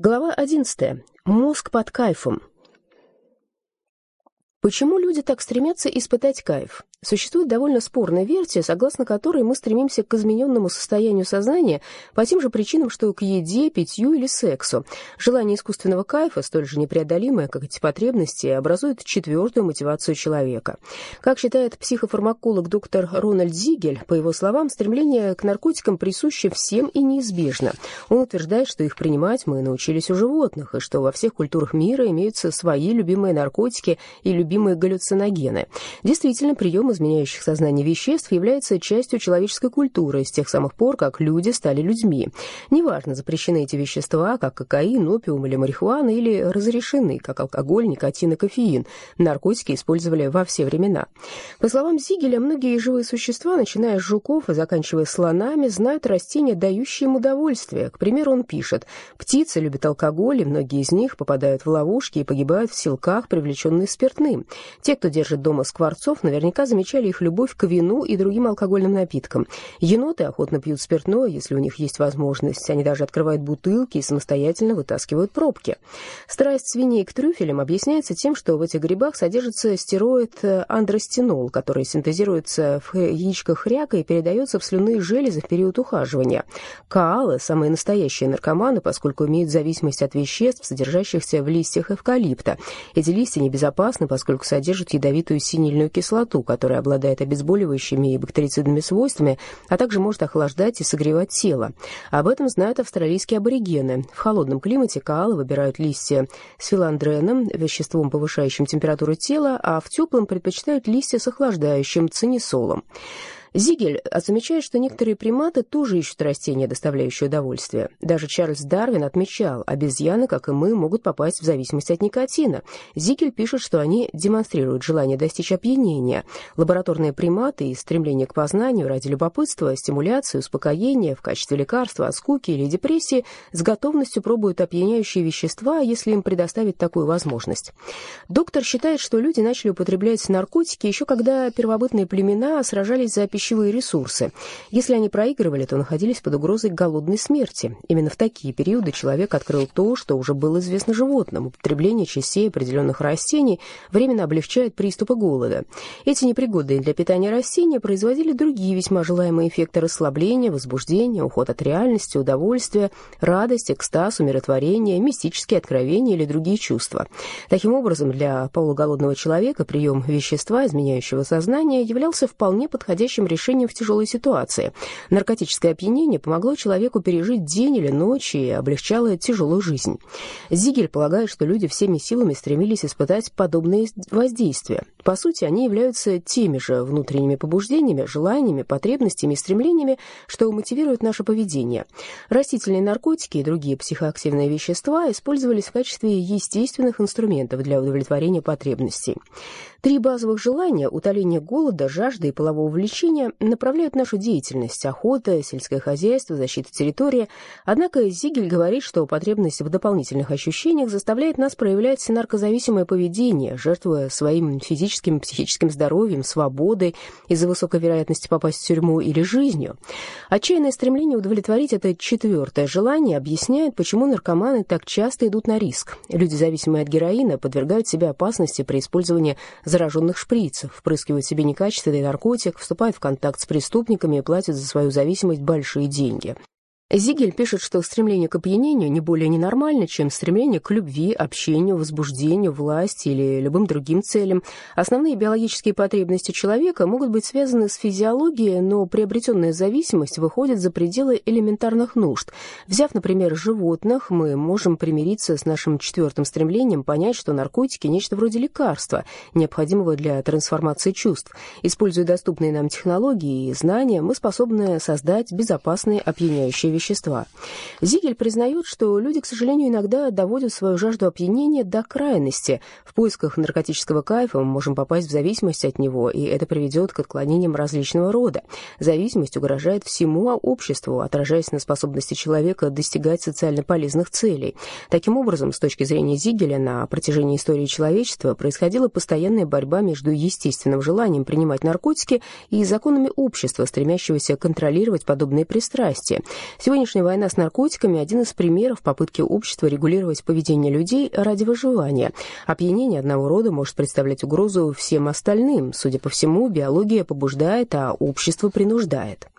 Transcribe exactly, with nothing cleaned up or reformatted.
Глава одиннадцатая. Мозг под кайфом. Почему люди так стремятся испытать кайф? Существует довольно спорная версия, согласно которой мы стремимся к измененному состоянию сознания по тем же причинам, что к еде, питью или сексу. Желание искусственного кайфа, столь же непреодолимое, как эти потребности, образует четвертую мотивацию человека. Как считает психофармаколог доктор Рональд Зигель, по его словам, стремление к наркотикам присуще всем и неизбежно. Он утверждает, что их принимать мы научились у животных, и что во всех культурах мира имеются свои любимые наркотики и любимые галлюциногены. Действительно, прием изменяющих сознание веществ является частью человеческой культуры с тех самых пор, как люди стали людьми. Неважно, запрещены эти вещества, как кокаин, опиум или марихуана, или разрешены, как алкоголь, никотин и кофеин. Наркотики использовали во все времена. По словам Зигеля, многие живые существа, начиная с жуков и заканчивая слонами, знают растения, дающие им удовольствие. К примеру, он пишет: «Птицы любят алкоголь, и многие из них попадают в ловушки и погибают в селках, привлеченные спиртным. Те, кто держит дома скворцов, наверняка замечали их любовь к вину и другим алкогольным напиткам. Еноты охотно пьют спиртное, если у них есть возможность. Они даже открывают бутылки и самостоятельно вытаскивают пробки». Страсть свиней к трюфелям объясняется тем, что в этих грибах содержится стероид андростенол, который синтезируется в яичках хряка и передается в слюнные железы в период ухаживания. Коалы – самые настоящие наркоманы, поскольку имеют зависимость от веществ, содержащихся в листьях эвкалипта. Эти листья небезопасны, поскольку содержат ядовитую синильную кислоту, которая обладает обезболивающими и бактерицидными свойствами, а также может охлаждать и согревать тело. Об этом знают австралийские аборигены. В холодном климате коалы выбирают листья с филандреном, веществом, повышающим температуру тела, а в теплом предпочитают листья с охлаждающим цинесолом. Зигель замечает, что некоторые приматы тоже ищут растения, доставляющие удовольствие. Даже Чарльз Дарвин отмечал, обезьяны, как и мы, могут попасть в зависимость от никотина. Зигель пишет, что они демонстрируют желание достичь опьянения. Лабораторные приматы и стремление к познанию ради любопытства, стимуляции, успокоения в качестве лекарства от скуки или депрессии с готовностью пробуют опьяняющие вещества, если им предоставить такую возможность. Доктор считает, что люди начали употреблять наркотики еще когда первобытные племена сражались за пищевые пищевые ресурсы. Если они проигрывали, то находились под угрозой голодной смерти. Именно в такие периоды человек открыл то, что уже было известно животным. Употребление частей определенных растений временно облегчает приступы голода. Эти непригодные для питания растения производили другие весьма желаемые эффекты расслабления, возбуждения, уход от реальности, удовольствия, радость, экстаз, умиротворение, мистические откровения или другие чувства. Таким образом, для полуголодного человека прием вещества, изменяющего сознание, являлся вполне подходящим решением в тяжелой ситуации. Наркотическое опьянение помогло человеку пережить день или ночь и облегчало тяжелую жизнь. Зигель полагает, что люди всеми силами стремились испытать подобные воздействия. По сути, они являются теми же внутренними побуждениями, желаниями, потребностями и стремлениями, что мотивирует наше поведение. Растительные наркотики и другие психоактивные вещества использовались в качестве естественных инструментов для удовлетворения потребностей. Три базовых желания – утоление голода, жажды и полового влечения – направляют нашу деятельность – охота, сельское хозяйство, защита территории. Однако Зигель говорит, что потребность в дополнительных ощущениях заставляет нас проявлять наркозависимое поведение, жертвуя своим физическим и психическим здоровьем, свободой из-за высокой вероятности попасть в тюрьму или жизнью. Отчаянное стремление удовлетворить это четвертое желание объясняет, почему наркоманы так часто идут на риск. Люди, зависимые от героина, подвергают себя опасности при использовании зараженных шприцев, впрыскивают себе некачественный наркотик, вступают в контакт с преступниками и платят за свою зависимость большие деньги. Зигель пишет, что стремление к опьянению не более ненормально, чем стремление к любви, общению, возбуждению, власти или любым другим целям. Основные биологические потребности человека могут быть связаны с физиологией, но приобретенная зависимость выходит за пределы элементарных нужд. Взяв, например, животных, мы можем примириться с нашим четвертым стремлением понять, что наркотики – нечто вроде лекарства, необходимого для трансформации чувств. Используя доступные нам технологии и знания, мы способны создать безопасные опьяняющие вещества. Вещества. Зигель признает, что люди, к сожалению, иногда доводят свою жажду опьянения до крайности. В поисках наркотического кайфа мы можем попасть в зависимость от него, и это приведет к отклонениям различного рода. Зависимость угрожает всему обществу, отражаясь на способности человека достигать социально полезных целей. Таким образом, с точки зрения Зигеля, на протяжении истории человечества происходила постоянная борьба между естественным желанием принимать наркотики и законами общества, стремящегося контролировать подобные пристрастия. Сегодня Сегодняшняя война с наркотиками – один из примеров попытки общества регулировать поведение людей ради выживания. Опьянение одного рода может представлять угрозу всем остальным. Судя по всему, биология побуждает, а общество принуждает.